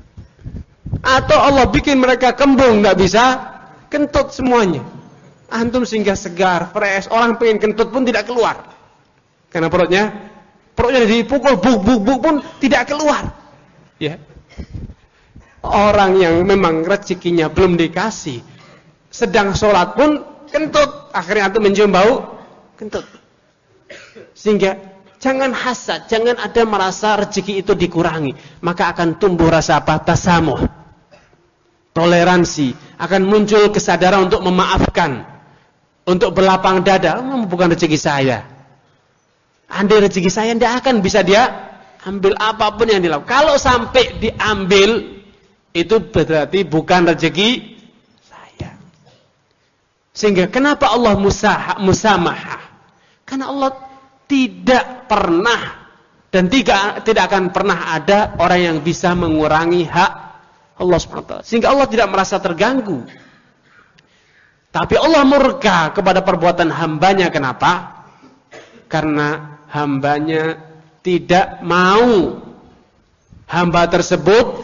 Atau Allah bikin mereka kembung, tidak bisa kentut semuanya. Antum sehingga segar, fresh. Orang pengen kentut pun tidak keluar. Karena perutnya, perutnya dipukul, buk, buk, buk pun tidak keluar. Ya. Orang yang memang rezekinya belum dikasih, sedang sholat pun kentut. Akhirnya antum mencium bau kentut. Sehingga jangan hasad, jangan ada merasa rezeki itu dikurangi. Maka akan tumbuh rasa apa? Tasamuh, toleransi, akan muncul kesadaran untuk memaafkan, untuk berlapang dada. Oh, bukan rezeki saya. Andai rezeki saya, tidak akan bisa dia ambil apapun yang dilakukan. Kalau sampai diambil, itu berarti bukan rezeki saya. Sehingga kenapa Allah musah, musamahah? Karena Allah tidak pernah dan tidak, tidak akan pernah ada orang yang bisa mengurangi hak Allah subhanahu wa taala. Sehingga Allah tidak merasa terganggu. Tapi Allah murka kepada perbuatan hambanya. Kenapa? Karena hambanya tidak mau, hamba tersebut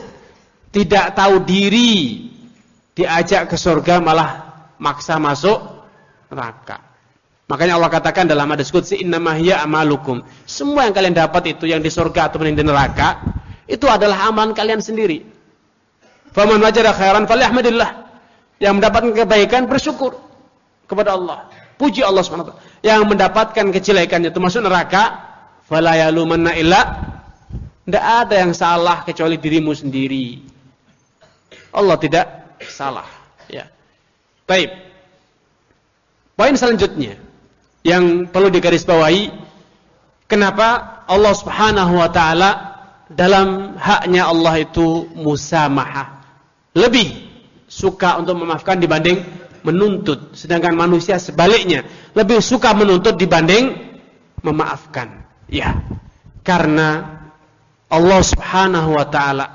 tidak tahu diri, diajak ke surga malah maksa masuk neraka. Makanya Allah katakan dalam hadis qudsi, innama hiya amalukum. Semua yang kalian dapat itu, yang di surga atau di neraka, itu adalah amalan kalian sendiri. Faman wajada khairan falyahmadillah. Yang mendapatkan kebaikan bersyukur kepada Allah. Puji Allah subhanahu wa taala. Yang mendapatkan kejelekan itu masuk neraka, fala yalumanna illa, tidak ada yang salah kecuali dirimu sendiri. Allah tidak salah. Ya. Baik. Poin selanjutnya yang perlu digarisbawahi, kenapa Allah Subhanahu wa taala dalam haknya Allah itu musamahah, lebih suka untuk memaafkan dibanding menuntut, sedangkan manusia sebaliknya lebih suka menuntut dibanding memaafkan. Ya, karena Allah Subhanahu wa taala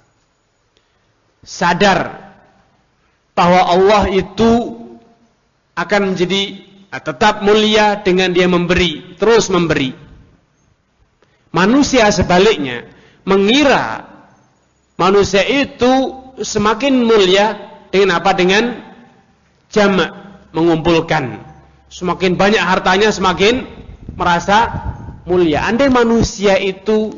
sadar bahwa Allah itu akan menjadi tetap mulia dengan dia memberi, terus memberi. Manusia sebaliknya mengira manusia itu semakin mulia dengan apa? Dengan jamak, mengumpulkan. Semakin banyak hartanya semakin merasa mulia. Andai manusia itu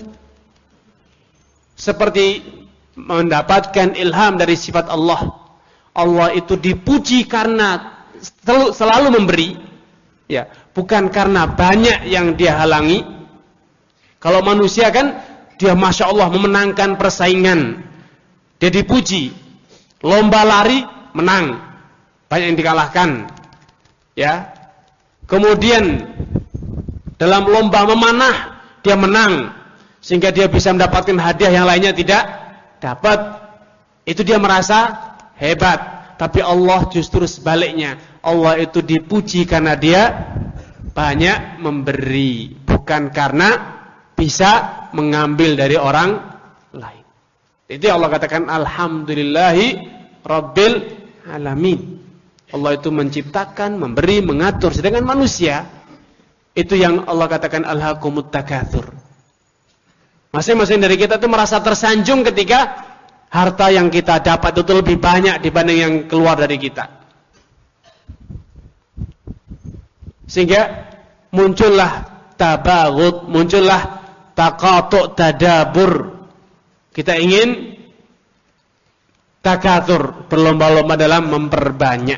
seperti mendapatkan ilham dari sifat Allah, Allah itu dipuji karena selalu memberi, ya, bukan karena banyak yang dia halangi. Kalau manusia kan dia masya Allah memenangkan persaingan, dia dipuji. Lomba lari menang, banyak yang dikalahkan, ya. Kemudian dalam lomba memanah dia menang, sehingga dia bisa mendapatkan hadiah yang lainnya tidak dapat. Itu dia merasa hebat. Tapi Allah justru sebaliknya. Allah itu dipuji karena dia banyak memberi, bukan karena bisa mengambil dari orang lain. Itu Allah katakan alhamdulillahi rabbil alamin. Allah itu menciptakan, memberi, mengatur. Sedangkan manusia itu yang Allah katakan alhaqumut takatsur. Masing-masing dari kita itu merasa tersanjung ketika harta yang kita dapat itu lebih banyak dibanding yang keluar dari kita. Sehingga muncullah tabaghut, muncullah taqatu' tadabur. Kita ingin takatsur, berlomba-lomba dalam memperbanyak.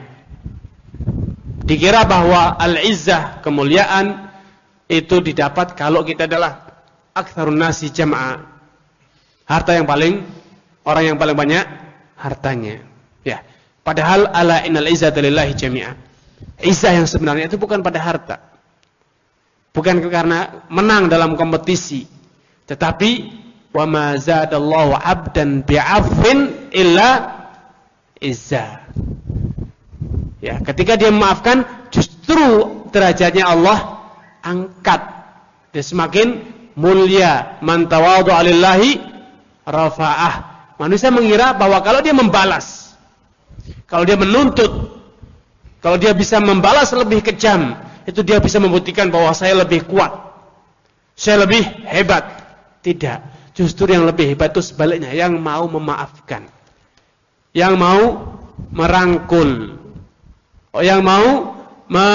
Dikira bahwa al-izzah, kemuliaan itu didapat kalau kita adalah aktsarun nasi jam'a. Harta yang paling, orang yang paling banyak hartanya. Ya. Padahal ala innal izzata lillahi jami'a. Izzah yang sebenarnya itu bukan pada harta. Bukan karena menang dalam kompetisi, tetapi wa ma zadallahu 'abdan bi'afwin illa izzah. Ya, ketika dia memaafkan, justru derajatnya Allah angkat. Dia semakin mulia. Man tawadhu'a lillahi rafa'ah. Manusia mengira bahwa kalau dia membalas, kalau dia menuntut, kalau dia bisa membalas lebih kejam, itu dia bisa membuktikan bahwa saya lebih kuat, saya lebih hebat. Tidak, justru yang lebih hebat itu sebaliknya, yang mau memaafkan, yang mau merangkul, yang mau me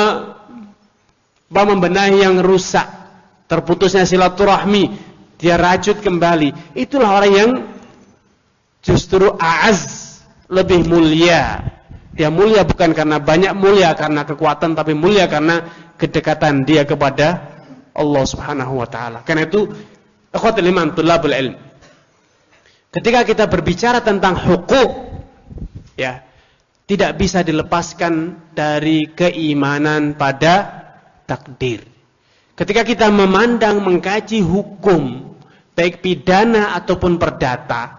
membenahi yang rusak, terputusnya silaturahmi, dia rajut kembali. Itulah orang yang justru a'az, lebih mulia. Dia mulia bukan karena banyak, mulia karena kekuatan, tapi mulia karena kedekatan dia kepada Allah Subhanahu wa taala. Karena itu, ikhwatul iman, tulabul ilm, ketika kita berbicara tentang hukuk, ya, tidak bisa dilepaskan dari keimanan pada takdir. Ketika kita memandang, mengkaji hukum, baik pidana ataupun perdata,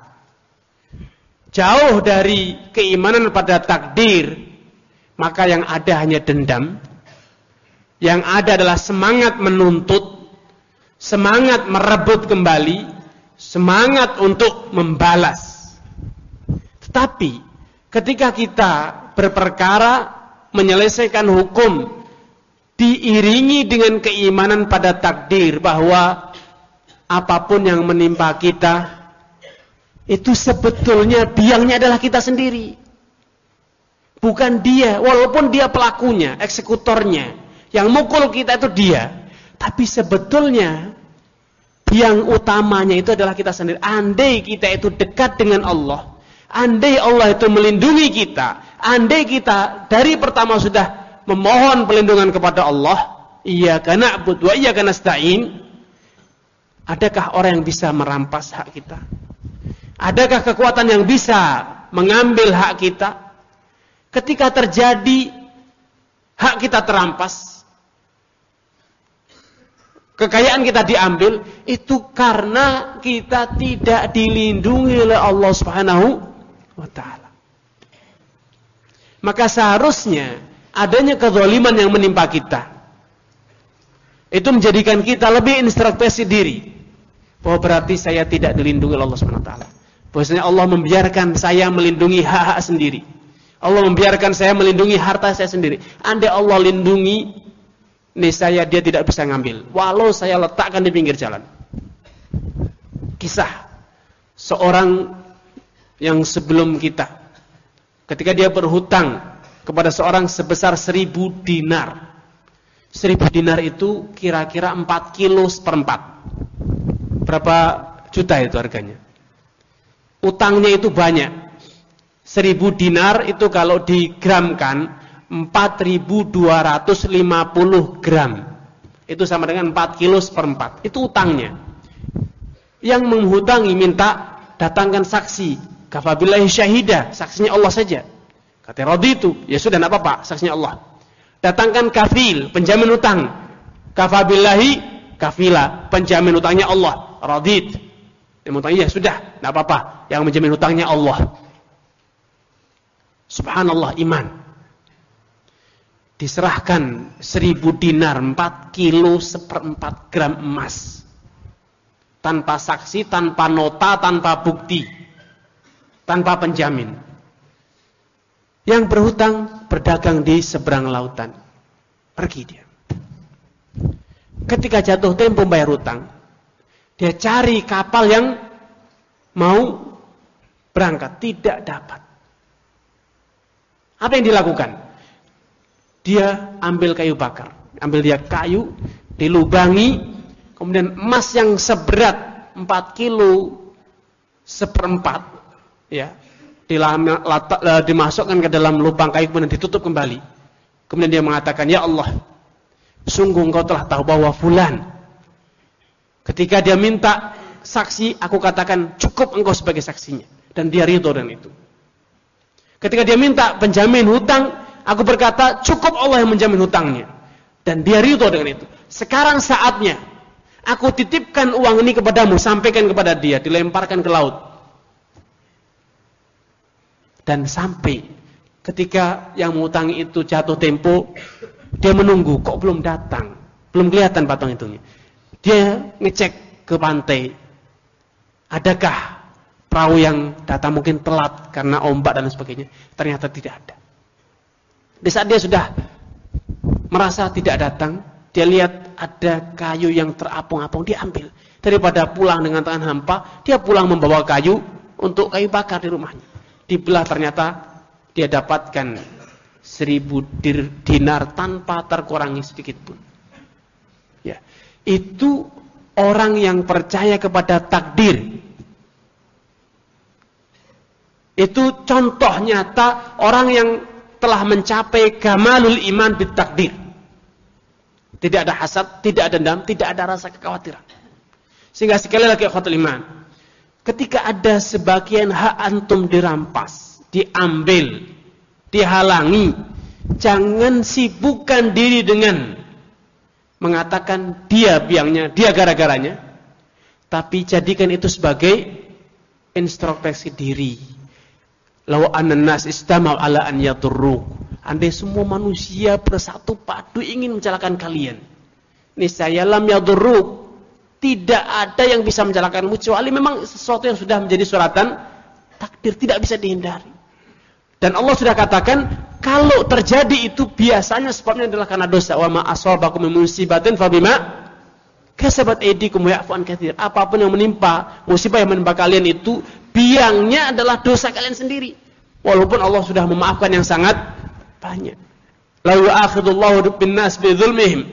jauh dari keimanan pada takdir, maka yang ada hanya dendam. Yang ada adalah semangat menuntut, semangat merebut kembali, semangat untuk membalas. Tetapi ketika kita berperkara menyelesaikan hukum, diiringi dengan keimanan pada takdir bahwa apapun yang menimpa kita, itu sebetulnya biangnya adalah kita sendiri. Bukan dia, walaupun dia pelakunya, eksekutornya, yang mukul kita itu dia. Tapi sebetulnya yang utamanya itu adalah kita sendiri. Andai kita itu dekat dengan Allah, andai Allah itu melindungi kita, andai kita dari pertama sudah memohon perlindungan kepada Allah, iyyaka na'budu wa iyyaka nasta'in, adakah orang yang bisa merampas hak kita? Adakah kekuatan yang bisa mengambil hak kita? Ketika terjadi hak kita terampas, kekayaan kita diambil, itu karena kita tidak dilindungi oleh Allah Subhanahu wa taala. Maka seharusnya adanya kezaliman yang menimpa kita, itu menjadikan kita lebih introspeksi diri, bahwa berarti saya tidak dilindungi oleh Allah Subhanahu wa taala. Bahwasanya Allah membiarkan saya melindungi hak-hak sendiri. Allah membiarkan saya melindungi harta saya sendiri. Andai Allah lindungi, niscaya dia tidak bisa ngambil, walau saya letakkan di pinggir jalan. Kisah seorang yang sebelum kita, ketika dia berhutang kepada seorang sebesar seribu dinar. Seribu dinar itu kira-kira empat kilo seperempat. Berapa juta itu harganya? Utangnya itu banyak. Seribu dinar itu kalau digramkan empat ribu dua ratus lima puluh gram. Itu sama dengan empat kilo seperempat. Itu utangnya. Yang menghutangi minta datangkan saksi. Kafabillahi syahida, saksinya Allah saja. Kata raditu, ya sudah enggak apa-apa, saksinya Allah. Datangkan kafil, penjamin utang. Kafabillahi kafila, penjamin utangnya Allah. Radit. Yang utangnya ya sudah, enggak apa-apa. Yang menjamin utangnya Allah. Subhanallah, iman. Diserahkan seribu dinar, empat kilo seperempat gram emas. Tanpa saksi, tanpa nota, tanpa bukti. Tanpa penjamin. Yang berhutang berdagang di seberang lautan. Pergi dia. Ketika jatuh tempo bayar hutang, dia cari kapal yang mau berangkat, tidak dapat. Apa yang dilakukan? Dia ambil kayu bakar, ambil dia kayu, dilubangi, kemudian emas yang seberat empat kilo seperempat, ya, dimasukkan ke dalam lubang kayu, kemudian ditutup kembali. Kemudian dia mengatakan, ya Allah, sungguh engkau telah tahu bahwa fulan, ketika dia minta saksi, aku katakan cukup engkau sebagai saksinya, dan dia ridho dengan itu. Ketika dia minta penjamin hutang, aku berkata cukup Allah yang menjamin hutangnya, dan dia ridho dengan itu. Sekarang saatnya aku titipkan uang ini kepadamu, sampaikan kepada dia, dilemparkan ke laut. Dan sampai ketika yang menghutangi itu jatuh tempo, dia menunggu, kok belum datang, belum kelihatan patung itunya. Dia ngecek ke pantai, adakah perahu yang datang, mungkin telat karena ombak dan sebagainya. Ternyata tidak ada. Di saat dia sudah merasa tidak datang, dia lihat ada kayu yang terapung-apung, dia ambil. Daripada pulang dengan tangan hampa, dia pulang membawa kayu untuk kayu bakar di rumahnya. Dibelah, ternyata dia dapatkan seribu dinar tanpa terkurangi sedikit pun. Ya, itu orang yang percaya kepada takdir. Itu contoh nyata orang yang telah mencapai kamalul iman bitakdir. Tidak ada hasad, tidak ada dendam, tidak ada rasa kekhawatiran. Sehingga sekali lagi ikhwatul iman, ketika ada sebagian hak antum dirampas, diambil, dihalangi, jangan sibukkan diri dengan mengatakan dia biangnya, dia gara-garanya, tapi jadikan itu sebagai introspeksi diri. Law annan nas istama'u ala an yadurruk. Andai semua manusia bersatu padu ingin mencelakakan kalian, niscaya lam yadurruk, tidak ada yang bisa mencelakakanmu kecuali memang sesuatu yang sudah menjadi suratan takdir, tidak bisa dihindari. Dan Allah sudah katakan, kalau terjadi itu biasanya sebabnya adalah karena dosa. Wa ma asabakum min musibatin fabima kasabat aydikum wa ya'fu an katsir. Apapun yang menimpa, musibah yang menimpa kalian itu biangnya adalah dosa kalian sendiri. Walaupun Allah sudah memaafkan yang sangat banyak. La yu'akhidullahu bin-nas bi dzulmihim.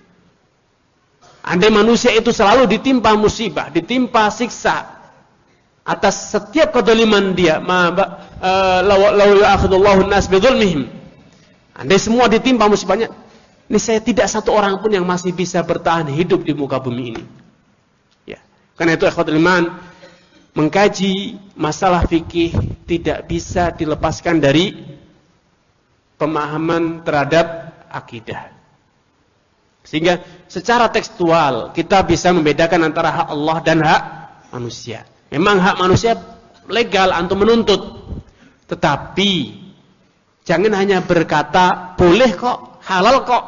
Andai manusia itu selalu ditimpa musibah, ditimpa siksa atas setiap kezaliman dia, ma la yu'akhidullahu bin-nas bi dzulmihim. Andai semua ditimpa musibahnya, ini saya tidak satu orang pun yang masih bisa bertahan hidup di muka bumi ini. Ya. Karena itu ikhwatul iman, mengkaji masalah fikih tidak bisa dilepaskan dari pemahaman terhadap akidah. Sehingga secara tekstual kita bisa membedakan antara hak Allah dan hak manusia. Memang hak manusia legal antum menuntut, tetapi jangan hanya berkata boleh kok, halal kok.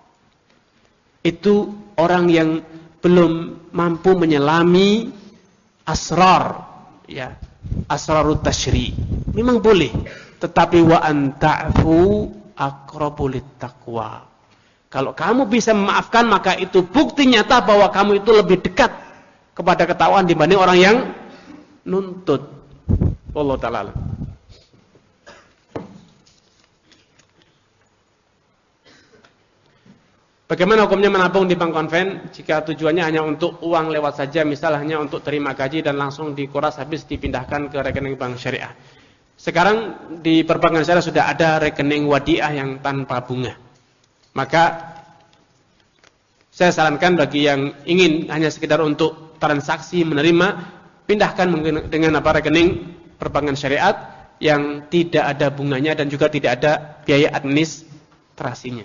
Itu orang yang belum mampu menyelami asrar, ya, asrarut tasyri. Memang boleh, tetapi wa anta'fu aqrabu littaqwa. Kalau kamu bisa memaafkan, maka itu bukti nyata bahwa kamu itu lebih dekat kepada ketakwaan dibanding orang yang nuntut. Wallahu ta'ala. Bagaimana hukumnya menabung di bank konven jika tujuannya hanya untuk uang lewat saja, misal hanya untuk terima gaji dan langsung dikuras habis dipindahkan ke rekening bank syariah? Sekarang di perbankan syariah sudah ada rekening wadiah yang tanpa bunga. Maka saya sarankan bagi yang ingin hanya sekedar untuk transaksi menerima, pindahkan dengan apa rekening perbankan syariat yang tidak ada bunganya dan juga tidak ada biaya administrasinya.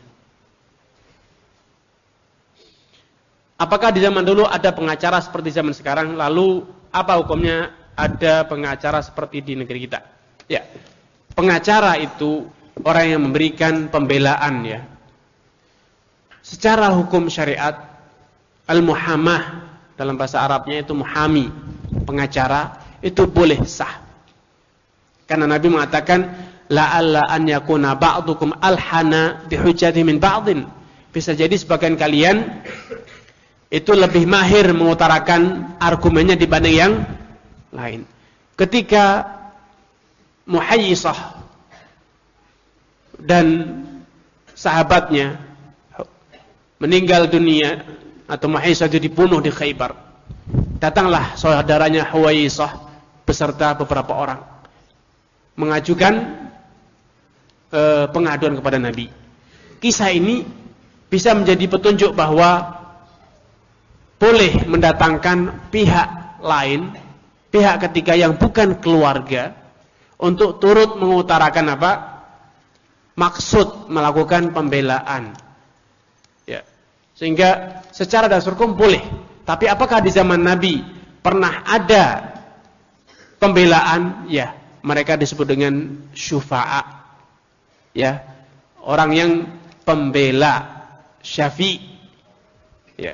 Apakah di zaman dulu ada pengacara seperti zaman sekarang? Lalu apa hukumnya ada pengacara seperti di negeri kita? Ya, pengacara itu orang yang memberikan pembelaan, ya. Secara hukum syariat, al-muhamah dalam bahasa Arabnya itu muhami, pengacara itu boleh sah. Karena Nabi mengatakan la'alla an yakuna ba'dukum alhana bihujjati min ba'din. Bisa jadi sebagian kalian itu lebih mahir mengutarakan argumennya dibanding yang lain. Ketika Muhayyisah dan sahabatnya meninggal dunia atau Muhayyisah itu dibunuh di Khaybar, datanglah saudaranya Huwaisah beserta beberapa orang mengajukan e, pengaduan kepada Nabi. Kisah ini bisa menjadi petunjuk bahwa boleh mendatangkan pihak lain, pihak ketiga yang bukan keluarga, untuk turut mengutarakan apa? Maksud melakukan pembelaan. Ya. Sehingga secara dasar hukum boleh. Tapi apakah di zaman Nabi pernah ada pembelaan? Ya, mereka disebut dengan syufa'a. Ya. Orang yang pembela, syafi'. Ya.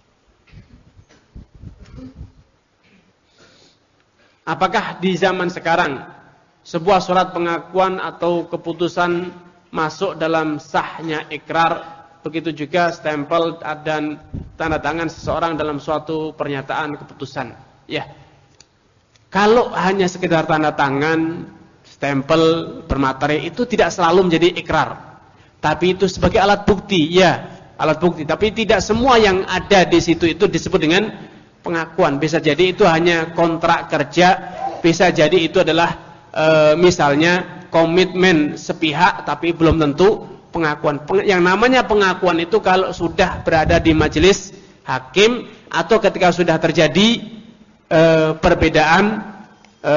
Apakah di zaman sekarang sebuah surat pengakuan atau keputusan masuk dalam sahnya ikrar, begitu juga stempel dan tanda tangan seseorang dalam suatu pernyataan keputusan? Ya, kalau hanya sekedar tanda tangan, stempel bermaterai, itu tidak selalu menjadi ikrar, tapi itu sebagai alat bukti. Ya, alat bukti, tapi tidak semua yang ada di situ itu disebut dengan pengakuan. Bisa jadi itu hanya kontrak kerja, bisa jadi itu adalah e, misalnya komitmen sepihak, tapi belum tentu pengakuan. Yang namanya pengakuan itu kalau sudah berada di majelis hakim atau ketika sudah terjadi e, perbedaan e,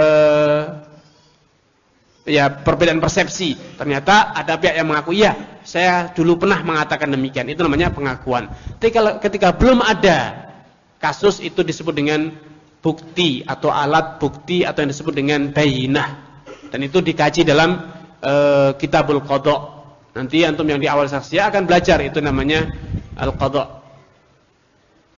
ya perbedaan persepsi. Ternyata ada pihak yang mengaku, ya saya dulu pernah mengatakan demikian. Itu namanya pengakuan. Tapi kalau ketika belum ada kasus, itu disebut dengan bukti atau alat bukti atau yang disebut dengan bayinah, dan itu dikaji dalam e, kitabul qadha. Nanti antum yang di awal saksi akan belajar, itu namanya al-qadha.